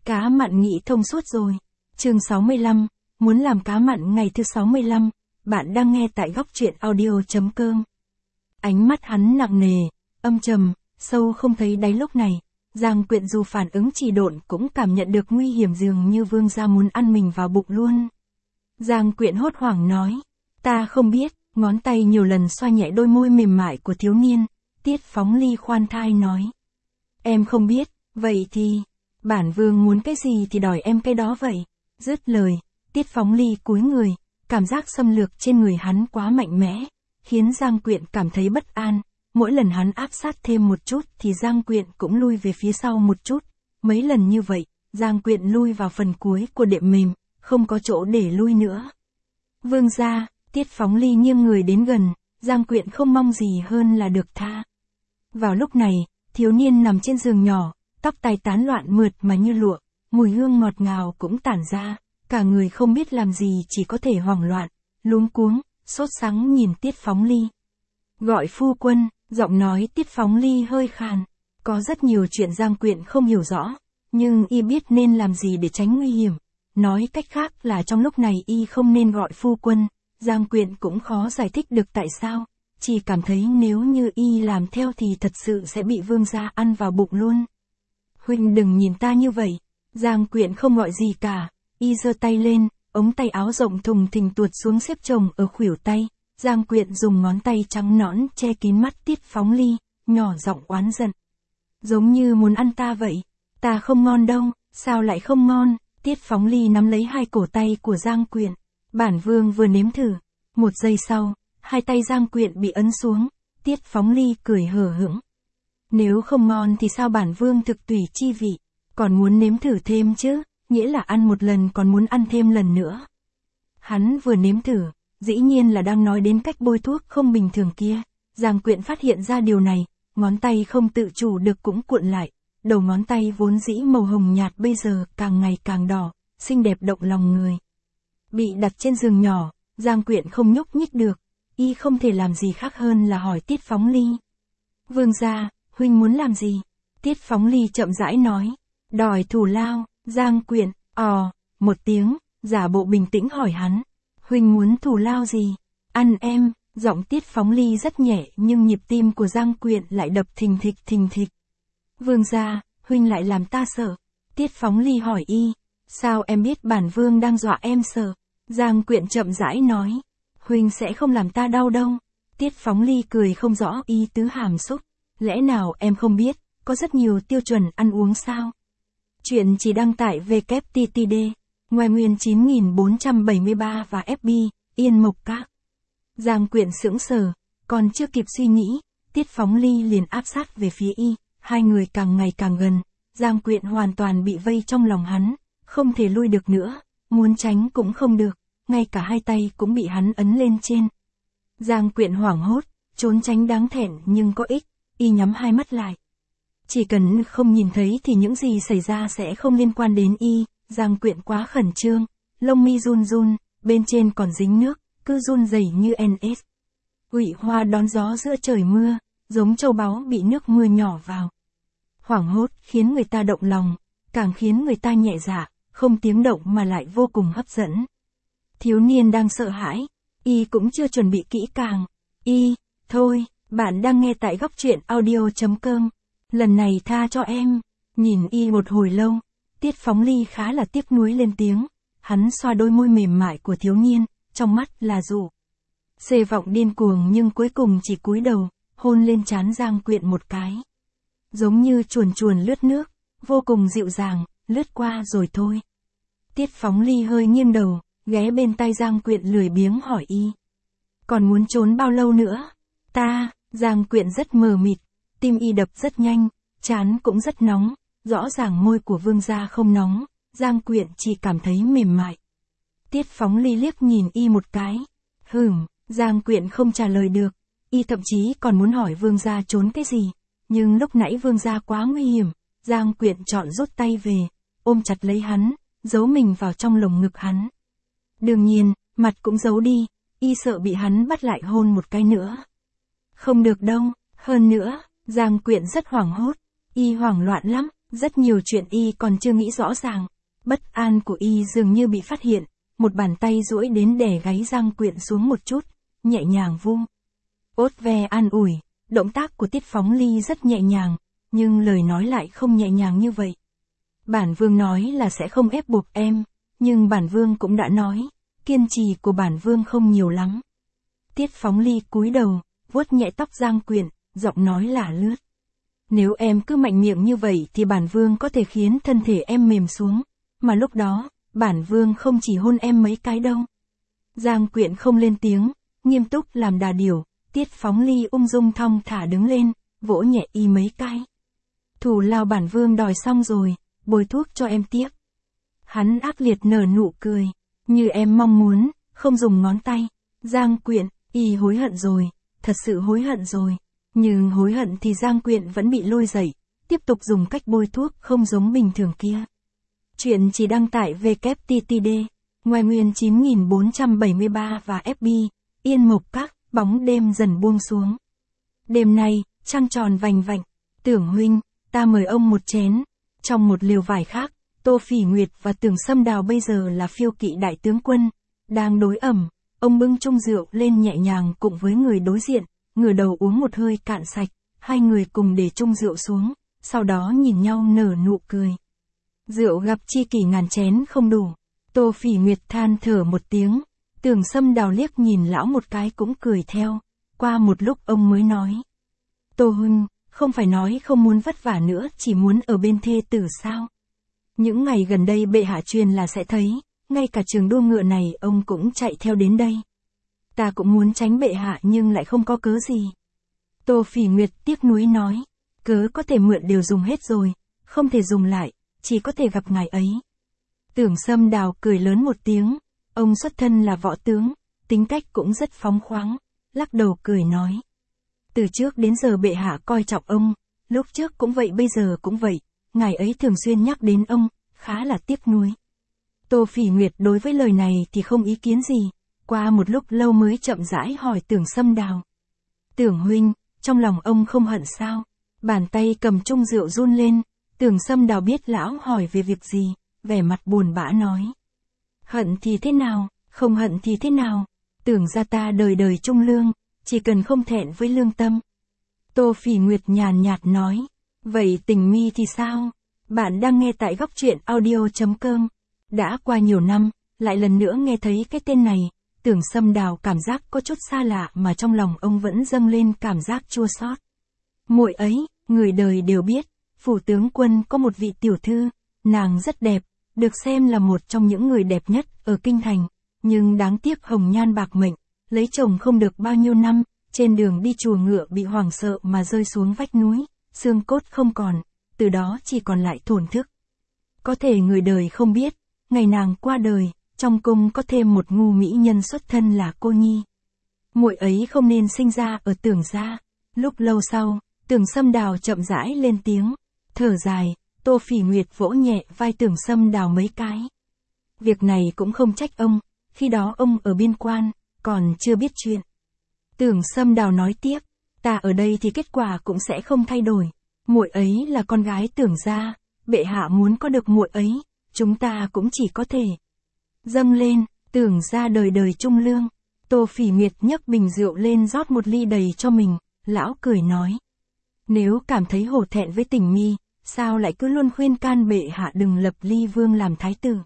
Cá mặn nghĩ thông suốt rồi. Chương 65, muốn làm cá mặn ngày thứ 65, bạn đang nghe tại góc truyện audio.com. Ánh mắt hắn nặng nề, âm trầm, sâu không thấy đáy lúc này. Giang Quyện dù phản ứng trì độn cũng cảm nhận được nguy hiểm, dường như Vương gia muốn ăn mình vào bụng luôn. Giang Quyện hốt hoảng nói, ta không biết, ngón tay nhiều lần xoa nhẹ đôi môi mềm mại của thiếu niên. Tiết Phóng Ly khoan thai nói, em không biết, vậy thì, bản vương muốn cái gì thì đòi em cái đó vậy. Dứt lời, Tiết Phóng Ly cúi người, cảm giác xâm lược trên người hắn quá mạnh mẽ, khiến Giang Quyện cảm thấy bất an. Mỗi lần hắn áp sát thêm một chút thì Giang Quyện cũng lui về phía sau một chút. Mấy lần như vậy, Giang Quyện lui vào phần cuối của đệm mềm, không có chỗ để lui nữa. Vương gia, Tiết Phóng Ly nghiêng người đến gần, Giang Quyện không mong gì hơn là được tha. Vào lúc này, thiếu niên nằm trên giường nhỏ, tóc tai tán loạn mượt mà như lụa, mùi hương ngọt ngào cũng tản ra, cả người không biết làm gì, chỉ có thể hoảng loạn, luống cuống, sốt sắng nhìn Tiết Phóng Ly. Gọi phu quân, giọng nói Tiết Phóng Ly hơi khàn. Có rất nhiều chuyện Giang Quyện không hiểu rõ, nhưng y biết nên làm gì để tránh nguy hiểm. Nói cách khác là trong lúc này y không nên gọi phu quân. Giang Quyện cũng khó giải thích được tại sao, chỉ cảm thấy nếu như y làm theo thì thật sự sẽ bị Vương gia ăn vào bụng luôn. Huynh đừng nhìn ta như vậy. Giang Quyện không gọi gì cả, y giơ tay lên, ống tay áo rộng thùng thình tuột xuống xếp chồng ở khuỷu tay. Giang Quyện dùng ngón tay trắng nõn che kín mắt Tiết Phóng Ly, nhỏ giọng oán giận. Giống như muốn ăn ta vậy. Ta không ngon đâu, sao lại không ngon? Tiết Phóng Ly nắm lấy hai cổ tay của Giang Quyện. Bản vương vừa nếm thử. Một giây sau, hai tay Giang Quyện bị ấn xuống. Tiết Phóng Ly cười hờ hững. Nếu không ngon thì sao bản vương thực tùy chi vị, còn muốn nếm thử thêm chứ, nghĩa là ăn một lần còn muốn ăn thêm lần nữa. Hắn vừa nếm thử, dĩ nhiên là đang nói đến cách bôi thuốc không bình thường kia. Giang Quyện phát hiện ra điều này, ngón tay không tự chủ được cũng cuộn lại, đầu ngón tay vốn dĩ màu hồng nhạt bây giờ càng ngày càng đỏ, xinh đẹp động lòng người. Bị đặt trên giường nhỏ, Giang Quyện không nhúc nhích được, y không thể làm gì khác hơn là hỏi Tiết Phóng Ly. Vương gia, huynh muốn làm gì? Tiết Phóng Ly chậm rãi nói, đòi thù lao. Giang Quyện, một tiếng, giả bộ bình tĩnh hỏi hắn, huynh muốn thù lao gì? Ăn em. Giọng Tiết Phóng Ly rất nhẹ nhưng nhịp tim của Giang Quyện lại đập thình thịch thình thịch. Vương gia, huynh lại làm ta sợ. Tiết Phóng Ly hỏi y, sao em biết bản vương đang dọa em sợ? Giang Quyện chậm rãi nói, huynh sẽ không làm ta đau đâu. Tiết Phóng Ly cười không rõ ý tứ hàm xúc, lẽ nào em không biết, có rất nhiều tiêu chuẩn ăn uống sao? Chuyện chỉ đăng tải www.ttd, ngoài nguyên 9473 và FB, Yên Mộc Các. Giang Quyện sững sờ, còn chưa kịp suy nghĩ, Tiết Phóng Ly liền áp sát về phía y, hai người càng ngày càng gần, Giang Quyện hoàn toàn bị vây trong lòng hắn, không thể lui được nữa, muốn tránh cũng không được, ngay cả hai tay cũng bị hắn ấn lên trên. Giang Quyện hoảng hốt, trốn tránh đáng thẹn nhưng có ích, y nhắm hai mắt lại. Chỉ cần không nhìn thấy thì những gì xảy ra sẽ không liên quan đến y. Giang Quyện quá khẩn trương, lông mi run run, bên trên còn dính nước, cứ run rẩy như NS. Quỷ hoa đón gió giữa trời mưa, giống châu báu bị nước mưa nhỏ vào. Hoảng hốt khiến người ta động lòng, càng khiến người ta nhẹ dạ, không tiếng động mà lại vô cùng hấp dẫn. Thiếu niên đang sợ hãi, y cũng chưa chuẩn bị kỹ càng. Thôi, bạn đang nghe tại góc truyện audio.com. Lần này tha cho em. Nhìn y một hồi lâu, Tiết Phóng Ly khá là tiếc nuối lên tiếng. Hắn xoa đôi môi mềm mại của thiếu niên, trong mắt là dụ xê vọng điên cuồng, nhưng cuối cùng chỉ cúi đầu, hôn lên trán Giang Quyện một cái. Giống như chuồn chuồn lướt nước, vô cùng dịu dàng, lướt qua rồi thôi. Tiết Phóng Ly hơi nghiêng đầu, ghé bên tay Giang Quyện lười biếng hỏi y. Còn muốn trốn bao lâu nữa? Giang Quyện rất mờ mịt, tim y đập rất nhanh, trán cũng rất nóng, rõ ràng môi của vương gia không nóng, Giang Quyện chỉ cảm thấy mềm mại. Tiết Phóng Ly liếc nhìn y một cái. Giang Quyện không trả lời được, y thậm chí còn muốn hỏi vương gia trốn cái gì, nhưng lúc nãy vương gia quá nguy hiểm, Giang Quyện chọn rút tay về, ôm chặt lấy hắn, giấu mình vào trong lồng ngực hắn. Đương nhiên, mặt cũng giấu đi, y sợ bị hắn bắt lại hôn một cái nữa. Không được đâu, hơn nữa, Giang Quyện rất hoảng hốt, y hoảng loạn lắm, Rất nhiều chuyện y còn chưa nghĩ rõ ràng. Bất an của y dường như bị phát hiện, một bàn tay duỗi đến đè gáy Giang Quyện xuống một chút, nhẹ nhàng vung. Ốt ve an ủi, động tác của Tiết Phóng Ly rất nhẹ nhàng, nhưng lời nói lại không nhẹ nhàng như vậy. Bản Vương nói là sẽ không ép buộc em, nhưng bản Vương cũng đã nói, kiên trì của bản Vương không nhiều lắm. Tiết Phóng Ly cúi đầu, vuốt nhẹ tóc Giang Quyện, giọng nói lả lướt. Nếu em cứ mạnh miệng như vậy thì bản Vương có thể khiến thân thể em mềm xuống, mà lúc đó, bản Vương không chỉ hôn em mấy cái đâu. Giang Quyện không lên tiếng, nghiêm túc làm đà điểu, Tiết Phóng Ly ung dung thong thả đứng lên, vỗ nhẹ y mấy cái. Thủ lao bản Vương đòi xong rồi, bôi thuốc cho em tiếp. Hắn ác liệt nở nụ cười, như em mong muốn, không dùng ngón tay. Giang Quyện, y hối hận rồi, thật sự hối hận rồi. Nhưng hối hận thì Giang Quyện vẫn bị lôi dậy, tiếp tục dùng cách bôi thuốc không giống bình thường kia. Chuyện chỉ đăng tải www.tttd, ngoài nguyên 9473 và FB, Yên Mộc Các, bóng đêm dần buông xuống. Đêm nay, trăng tròn vành vạnh, Tưởng huynh, ta mời ông một chén. Trong một liều vải khác, Tô Phỉ Nguyệt và Tưởng Sâm Đào bây giờ là phiêu kỵ đại tướng quân, đang đối ẩm, ông bưng chung rượu lên nhẹ nhàng cùng với người đối diện, ngửa đầu uống một hơi cạn sạch, hai người cùng để chung rượu xuống, sau đó nhìn nhau nở nụ cười. Rượu gặp chi kỷ ngàn chén không đủ, Tô Phỉ Nguyệt than thở một tiếng, Tưởng Sâm Đào liếc nhìn lão một cái cũng cười theo, qua một lúc ông mới nói. Tô huynh, không phải nói không muốn vất vả nữa, chỉ muốn ở bên thê tử sao? Những ngày gần đây bệ hạ truyền là sẽ thấy, ngay cả trường đua ngựa này ông cũng chạy theo đến đây. Ta cũng muốn tránh bệ hạ nhưng lại không có cớ gì. Tô Phỉ Nguyệt tiếc nuối nói, cớ có thể mượn đều dùng hết rồi, không thể dùng lại, chỉ có thể gặp ngài ấy. Tưởng Sâm Đào cười lớn một tiếng, ông xuất thân là võ tướng, tính cách cũng rất phóng khoáng, lắc đầu cười nói. Từ trước đến giờ bệ hạ coi trọng ông, lúc trước cũng vậy bây giờ cũng vậy, ngài ấy thường xuyên nhắc đến ông, khá là tiếc nuối. Tô Phỉ Nguyệt đối với lời này thì không ý kiến gì, qua một lúc lâu mới chậm rãi hỏi Tưởng Sâm Đào. Tưởng huynh, trong lòng ông không hận sao? Bàn tay cầm chung rượu run lên, Tưởng Sâm Đào biết lão hỏi về việc gì, vẻ mặt buồn bã nói. Hận thì thế nào, không hận thì thế nào, tưởng ra ta đời đời trung lương, chỉ cần không thẹn với lương tâm. Tô Phỉ Nguyệt nhàn nhạt nói, vậy Tình Mi thì sao? Bạn đang nghe tại góc truyện audio.com. Đã qua nhiều năm, lại lần nữa nghe thấy cái tên này, Tưởng Sâm Đào cảm giác có chút xa lạ mà trong lòng ông vẫn dâng lên cảm giác chua xót. Muội ấy, người đời đều biết, phủ tướng quân có một vị tiểu thư, nàng rất đẹp, được xem là một trong những người đẹp nhất ở kinh thành, nhưng đáng tiếc hồng nhan bạc mệnh, lấy chồng không được bao nhiêu năm, trên đường đi chùa ngựa bị hoảng sợ mà rơi xuống vách núi, xương cốt không còn, từ đó chỉ còn lại thổn thức. Có thể người đời không biết, ngày nàng qua đời, trong cung có thêm một ngu mỹ nhân xuất thân là cô nhi. Muội ấy không nên sinh ra ở Tưởng gia. Lúc lâu sau, Tưởng Sâm Đào chậm rãi lên tiếng, thở dài, Tô Phỉ Nguyệt vỗ nhẹ vai Tưởng Sâm Đào mấy cái. Việc này cũng không trách ông, khi đó ông ở biên quan, còn chưa biết chuyện. Tưởng Sâm Đào nói tiếp, ta ở đây thì kết quả cũng sẽ không thay đổi. Muội ấy là con gái Tưởng gia, bệ hạ muốn có được muội ấy, chúng ta cũng chỉ có thể dâng lên, Tưởng gia đời đời trung lương. Tô Phỉ Nguyệt nhấc bình rượu lên rót một ly đầy cho mình, lão cười nói. Nếu cảm thấy hổ thẹn với Tình Mi, sao lại cứ luôn khuyên can bệ hạ đừng lập Ly Vương làm thái tử?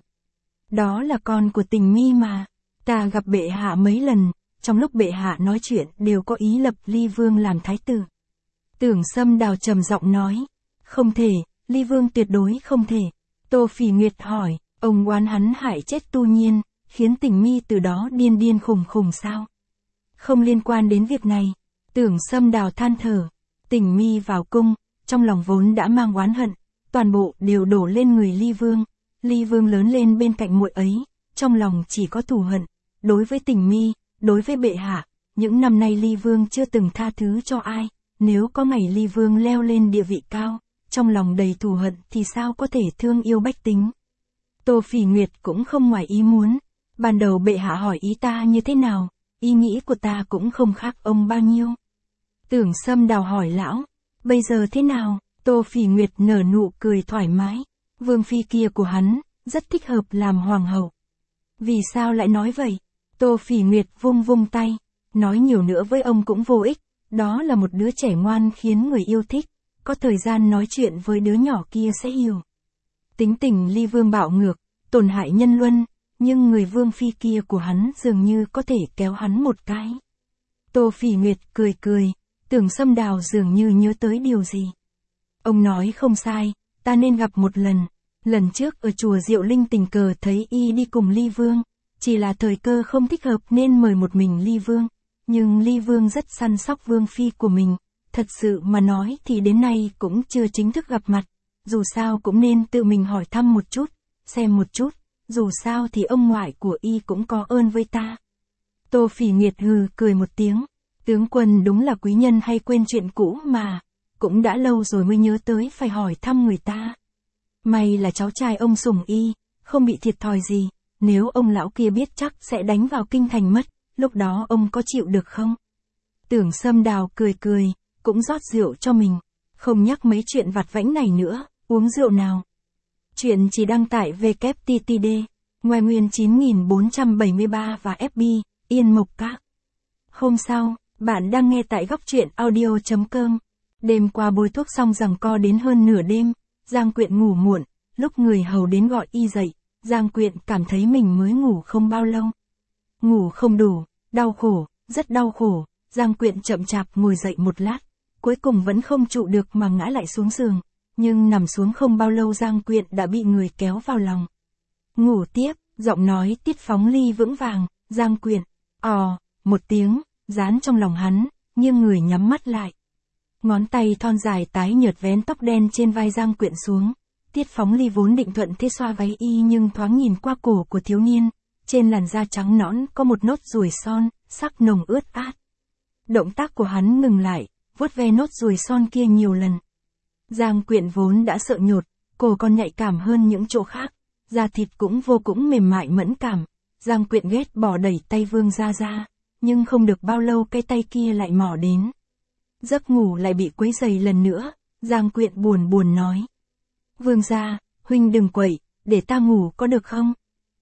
Đó là con của Tình Mi mà, ta gặp bệ hạ mấy lần, trong lúc bệ hạ nói chuyện đều có ý lập Ly Vương làm thái tử. Tưởng Sâm Đào trầm giọng nói, không thể, Ly Vương tuyệt đối không thể. Tô Phỉ Nguyệt hỏi, ông oán hắn hại chết Tu Nhiên, khiến Tình Mi từ đó điên điên khùng khùng sao? Không liên quan đến việc này. Tưởng Sâm Đào than thở, Tình Mi vào cung, trong lòng vốn đã mang oán hận, toàn bộ đều đổ lên người Ly Vương. Ly Vương lớn lên bên cạnh muội ấy, trong lòng chỉ có thù hận. Đối với Tình Mi, đối với bệ hạ, những năm nay Ly Vương chưa từng tha thứ cho ai. Nếu có ngày Ly Vương leo lên địa vị cao, trong lòng đầy thù hận thì sao có thể thương yêu bách tính? Tô Phỉ Nguyệt cũng không ngoài ý muốn. Ban đầu bệ hạ hỏi ý ta như thế nào, ý nghĩ của ta cũng không khác ông bao nhiêu. Tưởng Sâm Đào hỏi lão, bây giờ thế nào? Tô Phỉ Nguyệt nở nụ cười thoải mái. Vương phi kia của hắn, rất thích hợp làm hoàng hậu. Vì sao lại nói vậy? Tô Phỉ Nguyệt vung vung tay. Nói nhiều nữa với ông cũng vô ích. Đó là một đứa trẻ ngoan khiến người yêu thích. Có thời gian nói chuyện với đứa nhỏ kia sẽ hiểu. Tính tình Ly Vương bạo ngược, tổn hại nhân luân. Nhưng người vương phi kia của hắn dường như có thể kéo hắn một cái. Tô Phỉ Nguyệt cười cười. Tưởng Sâm Đào dường như nhớ tới điều gì. Ông nói không sai, ta nên gặp một lần. Lần trước ở chùa Diệu Linh tình cờ thấy y đi cùng Ly Vương. Chỉ là thời cơ không thích hợp nên mời một mình Ly Vương. Nhưng Ly Vương rất săn sóc vương phi của mình. Thật sự mà nói thì đến nay cũng chưa chính thức gặp mặt. Dù sao cũng nên tự mình hỏi thăm một chút, xem một chút. Dù sao thì ông ngoại của y cũng có ơn với ta. Tô Phỉ Nguyệt hừ cười một tiếng. Tướng quân đúng là quý nhân hay quên chuyện cũ mà. Cũng đã lâu rồi mới nhớ tới phải hỏi thăm người ta. May là cháu trai ông sủng y, không bị thiệt thòi gì. Nếu ông lão kia biết chắc sẽ đánh vào kinh thành mất. Lúc đó ông có chịu được không? Tưởng Sâm Đào cười cười, cũng rót rượu cho mình. Không nhắc mấy chuyện vặt vãnh này nữa, uống rượu nào. Chuyện chỉ đăng tải WTTD, ngoài nguyên 9473 và FB, Yên Mộc Các. Hôm sau, bạn đang nghe tại góc truyện audio.com. Đêm qua bôi thuốc xong giằng co đến hơn nửa đêm, Giang Quyện ngủ muộn, lúc người hầu đến gọi y dậy, Giang Quyện cảm thấy mình mới ngủ không bao lâu. Ngủ không đủ, đau khổ, rất đau khổ, Giang Quyện chậm chạp ngồi dậy một lát, cuối cùng vẫn không trụ được mà ngã lại xuống giường, nhưng nằm xuống không bao lâu Giang Quyện đã bị người kéo vào lòng. Ngủ tiếp, giọng nói Tiết Phóng Ly vững vàng, Giang Quyện, một tiếng, dán trong lòng hắn, nhưng người nhắm mắt lại. Ngón tay thon dài tái nhợt vén tóc đen trên vai Giang Quyện xuống. Tiết Phóng Ly vốn định thuận thế xoa váy y nhưng thoáng nhìn qua cổ của thiếu niên, trên làn da trắng nõn có một nốt ruồi son, sắc nồng ướt át. Động tác của hắn ngừng lại, vuốt ve nốt ruồi son kia nhiều lần. Giang Quyện vốn đã sợ nhột, cổ còn nhạy cảm hơn những chỗ khác, da thịt cũng vô cùng mềm mại mẫn cảm. Giang Quyện ghét bỏ đẩy tay Vương gia ra, nhưng không được bao lâu cái tay kia lại mò đến. Giấc ngủ lại bị quấy rầy lần nữa, Giang Quyện buồn buồn nói. Vương gia, huynh đừng quậy, để ta ngủ có được không?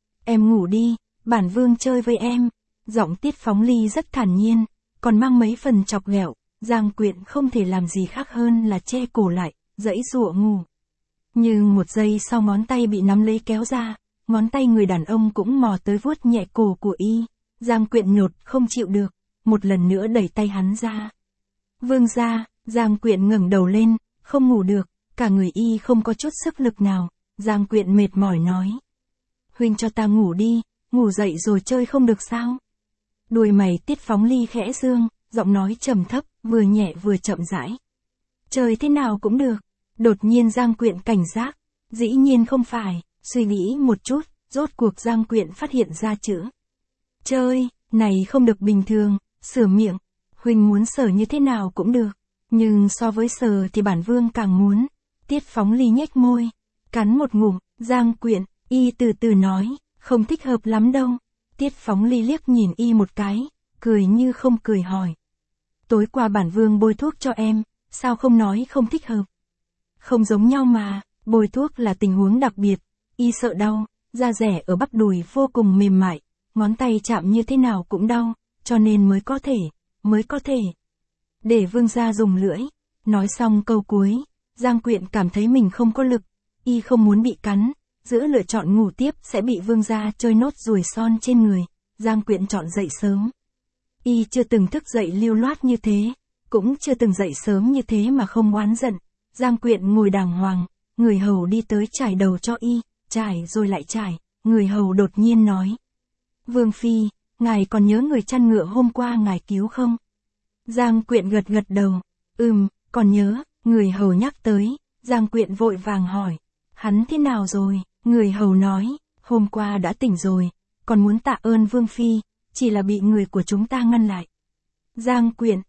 Em ngủ đi, bản vương chơi với em. Giọng Tiết Phóng Ly rất thản nhiên, còn mang mấy phần chọc ghẹo. Giang Quyện không thể làm gì khác hơn là che cổ lại, giãy giụa ngủ. Nhưng một giây sau ngón tay bị nắm lấy kéo ra, ngón tay người đàn ông cũng mò tới vuốt nhẹ cổ của y. Giang Quyện nhột không chịu được, một lần nữa đẩy tay hắn ra. Vương gia, Giang Quyện ngẩng đầu lên, không ngủ được, cả người y không có chút sức lực nào. Giang Quyện mệt mỏi nói. Huynh cho ta ngủ đi, ngủ dậy rồi chơi không được sao? Đuôi mày Tiết Phóng Ly khẽ dương, giọng nói trầm thấp, vừa nhẹ vừa chậm rãi. Chơi thế nào cũng được. Đột nhiên Giang Quyện cảnh giác. Dĩ nhiên không phải, suy nghĩ một chút, rốt cuộc Giang Quyện phát hiện ra chữ. Chơi, này không được bình thường, sửa miệng. Huynh muốn sờ như thế nào cũng được. Nhưng so với sờ thì bản vương càng muốn. Tiết Phóng Ly nhếch môi, cắn một ngụm. Giang Quyện, y từ từ nói, không thích hợp lắm đâu. Tiết Phóng Ly liếc nhìn y một cái, cười như không cười hỏi. Tối qua bản vương bôi thuốc cho em, sao không nói không thích hợp? Không giống nhau mà, bôi thuốc là tình huống đặc biệt, y sợ đau, da rẻ ở bắp đùi vô cùng mềm mại, ngón tay chạm như thế nào cũng đau, cho nên mới có thể. Để vương gia dùng lưỡi. Nói xong câu cuối, Giang Quyện cảm thấy mình không có lực, y không muốn bị cắn, giữa lựa chọn ngủ tiếp sẽ bị vương gia chơi nốt ruồi son trên người, Giang Quyện chọn dậy sớm. Y chưa từng thức dậy lưu loát như thế, cũng chưa từng dậy sớm như thế mà không oán giận. Giang Quyện ngồi đàng hoàng, người hầu đi tới trải đầu cho y, trải rồi lại trải, người hầu đột nhiên nói. Vương phi, ngài còn nhớ người chăn ngựa hôm qua ngài cứu không? Giang Quyện gật gật đầu, còn nhớ, người hầu nhắc tới, Giang Quyện vội vàng hỏi. Hắn thế nào rồi? Người hầu nói, hôm qua đã tỉnh rồi, còn muốn tạ ơn Vương phi, chỉ là bị người của chúng ta ngăn lại. Giang Quyện,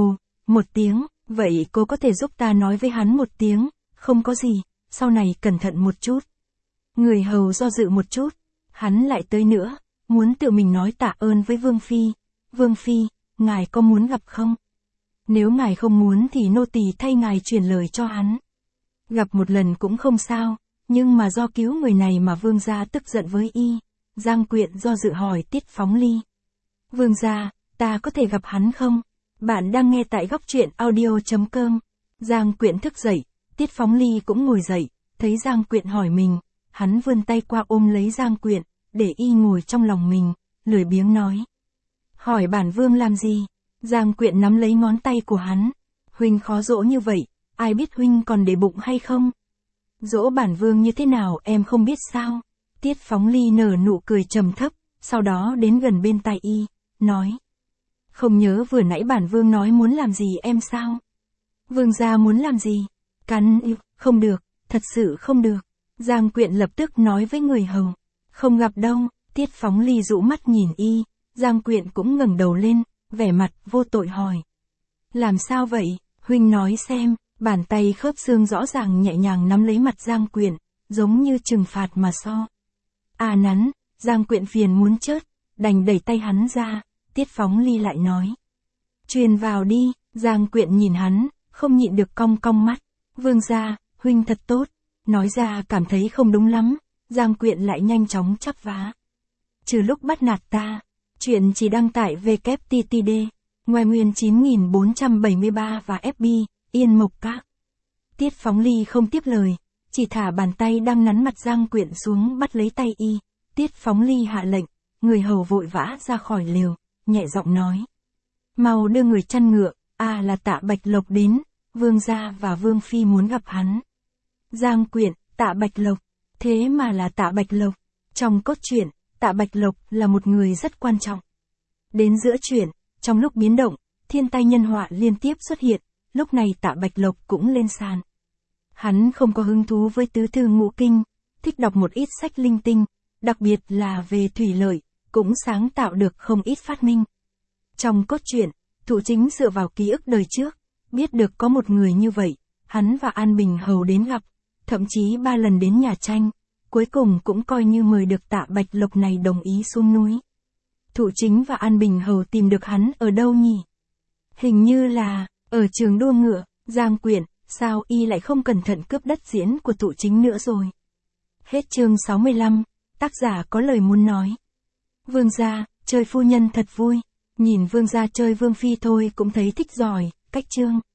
một tiếng, vậy cô có thể giúp ta nói với hắn một tiếng, không có gì, sau này cẩn thận một chút. Người hầu do dự một chút, hắn lại tới nữa, muốn tự mình nói tạ ơn với Vương phi. Vương phi, ngài có muốn gặp không? Nếu ngài không muốn thì nô tỳ thay ngài truyền lời cho hắn. Gặp một lần cũng không sao, nhưng mà do cứu người này mà vương gia tức giận với y. Giang Quyện do dự hỏi Tiết Phóng Ly. Vương gia, ta có thể gặp hắn không? Bạn đang nghe tại góc truyện audio.com. Giang Quyện thức dậy, Tiết Phóng Ly cũng ngồi dậy, thấy Giang Quyện hỏi mình, hắn vươn tay qua ôm lấy Giang Quyện, để y ngồi trong lòng mình, lười biếng nói. Hỏi bản vương làm gì? Giang Quyện nắm lấy ngón tay của hắn. Huynh khó dỗ như vậy, ai biết huynh còn để bụng hay không? Dỗ bản vương như thế nào em không biết sao? Tiết Phóng Ly nở nụ cười trầm thấp, sau đó đến gần bên tai y, nói. Không nhớ vừa nãy bản vương nói muốn làm gì em sao? Vương gia muốn làm gì? Cắn yêu, không được, thật sự không được. Giang Quyện lập tức nói với người hầu. Không gặp đâu, Tiết Phóng Ly dụ mắt nhìn y, Giang Quyện cũng ngẩng đầu lên, vẻ mặt vô tội hỏi. Làm sao vậy, huynh nói xem, bàn tay khớp xương rõ ràng nhẹ nhàng nắm lấy mặt Giang Quyện, giống như trừng phạt mà so. À nắn, Giang Quyện phiền muốn chớt, đành đẩy tay hắn ra, Tiết Phóng Ly lại nói. Truyền vào đi, Giang Quyện nhìn hắn, không nhịn được cong cong mắt. Vương gia, huynh thật tốt. Nói ra cảm thấy không đúng lắm, Giang Quyện lại nhanh chóng chắp vá. Trừ lúc bắt nạt ta, chuyện chỉ đăng tải www.ttd, ngoài nguyên 9473 và FB, Yên Mộc Các. Tiết Phóng Ly không tiếp lời, chỉ thả bàn tay đang nắn mặt Giang Quyện xuống bắt lấy tay y. Tiết Phóng Ly hạ lệnh, người hầu vội vã ra khỏi lều, nhẹ giọng nói. Mau đưa người chăn ngựa, là Tạ Bạch Lộc đến, vương gia và vương phi muốn gặp hắn. Giang Quyện, Tạ Bạch Lộc, thế mà là Tạ Bạch Lộc. Trong cốt truyện, Tạ Bạch Lộc là một người rất quan trọng. Đến giữa truyện, trong lúc biến động, thiên tai nhân họa liên tiếp xuất hiện, lúc này Tạ Bạch Lộc cũng lên sàn. Hắn không có hứng thú với tứ thư ngũ kinh, thích đọc một ít sách linh tinh, đặc biệt là về thủy lợi, cũng sáng tạo được không ít phát minh. Trong cốt truyện, Thụ Chính dựa vào ký ức đời trước, biết được có một người như vậy, hắn và An Bình Hầu đến gặp, thậm chí 3 lần đến nhà tranh, cuối cùng cũng coi như mời được Tạ Bạch Lộc này đồng ý xuống núi. Thụ Chính và An Bình Hầu tìm được hắn ở đâu nhỉ? Hình như là, ở trường đua ngựa. Giang Quyện, sao y lại không cẩn thận cướp đất diễn của Thụ Chính nữa rồi? Hết chương 65, tác giả có lời muốn nói. Vương gia, chơi phu nhân thật vui, nhìn vương gia chơi vương phi thôi cũng thấy thích giỏi, cách chương.